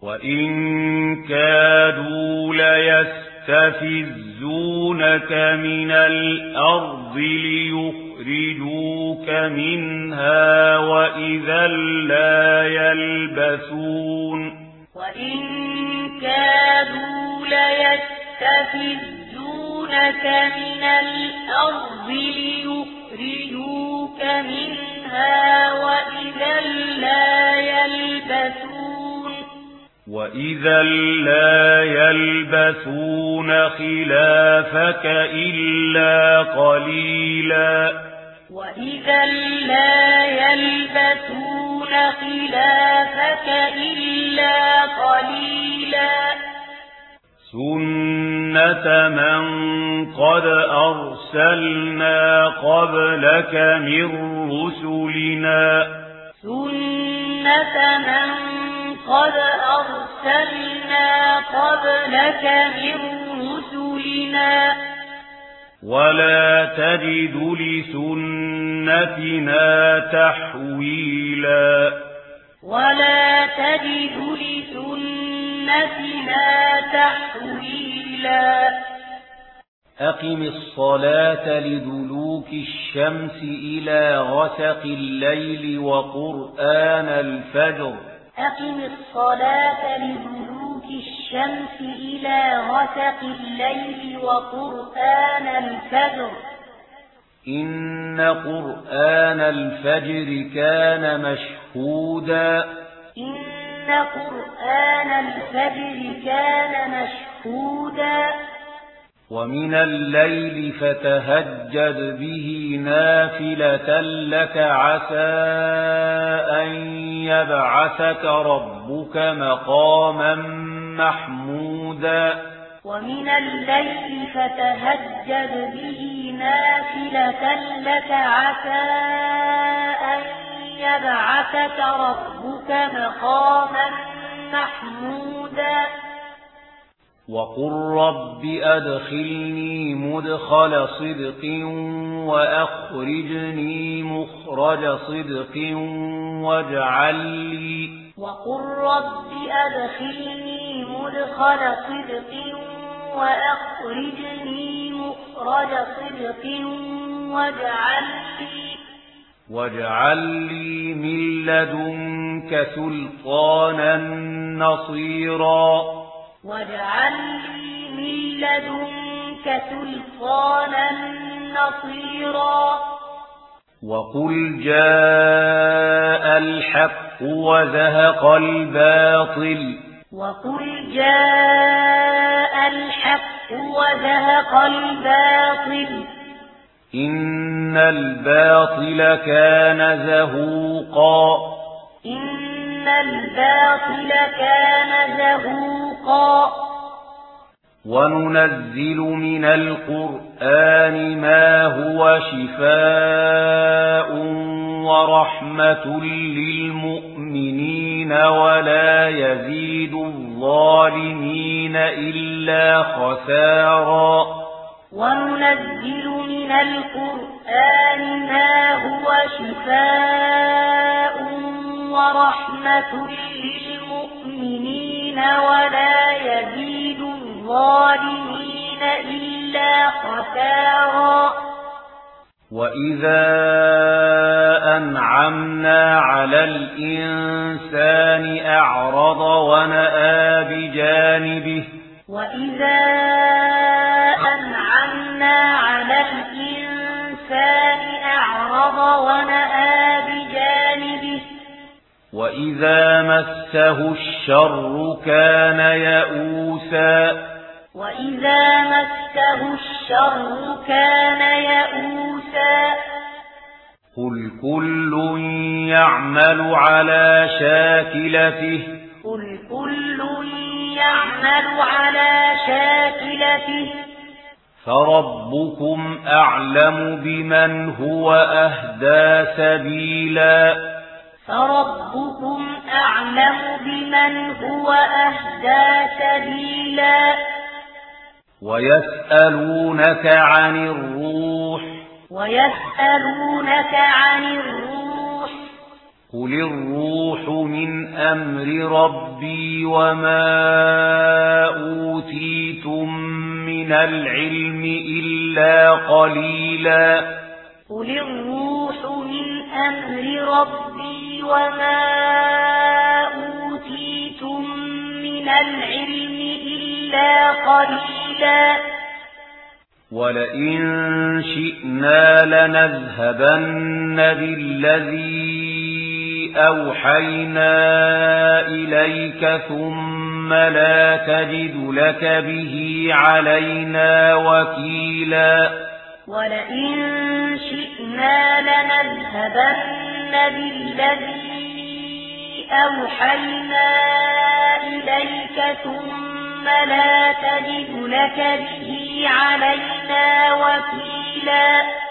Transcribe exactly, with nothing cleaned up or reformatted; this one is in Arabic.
وإن كادوا ليستفزونك من الأرض ليخرجوك منها وإذا لا يلبثون وإن كادوا ليستفزونك من الأرض ليخرجوك منها وإذا لا يلبثون وإذا لا يلبثون خلافك إلا قليلا وإذا لا يلبثون خلافك إلا قليلا سنة من قد أرسلنا قبلك من رسلنا سنة من قد أرسلنا قبلك من رسلنا ولا تجد لسنتنا تحويلا ولا تجد لسنتنا تحويلا أقم الصلاة لدلوك الشمس إلى غسق الليل وقرآن الفجر أقم الصلاة لدلوك الشمس إلى غسق الليل وقرآن الفجر إن قرآن الفجر كان مشهودا إن قرآن الفجر كان مشهودا ومن الليل فتهجد به نافلة لك عسى أن يبعثك ربك مقاما محمودا ومن الليل فتهجد به نافلة لك عسى أن يبعثك ربك مقاما محمودا وقل رب أدخلني مدخل صدق وأخرجني مخرج صدق واجعل لي وقل رب أدخلني مدخل صدق وأخرجني مخرج صدق واجعل لي واجعل لي من لدنك سلطانا نصيرا واجعل لي من لدنك سلطانا نصيرا وقل جاء الحق وزهق الباطل وقل جاء الحق وزهق الباطل إن الباطل كان زهوقا إن الباطل كان زهوقا وننزل من القرآن ما هو شفاء ورحمة للمؤمنين ولا يزيد الظالمين إلا خسارا وننزل من القرآن ما هو شفاء ورحمة للمؤمنين ولا يزيد الظالمين إلا خسارا وإذا أنعمنا على الإنسان أعرض ونأى بجانبه وإذا أنعمنا على الإنسان أعرض ونأى بجانبه وإذا مسه الشر كان يئوسا وإذا مسه الشر كان يئوسا قل كل يعمل على شاكلته قل كل يعمل على شاكلته فربكم أعلم بمن هو أهدى سبيلا فربكم أعلم بمن هو أهدى سبيلا ويسألونك عن الروح ويسألونك عن الروح قل الروح من أمر ربي وما أوتيتم من العلم إلا قليلا قل الروح من أمر ربي وما أوتيتم من العلم إلا قليلا ولئن شئنا لنذهبن بالذي أوحينا إليك ثم لا تجد لك به علينا وكيلا ولئن شئنا لنذهبن بالذي أوحينا إليك ثم لا تجد لك به علينا وكيلا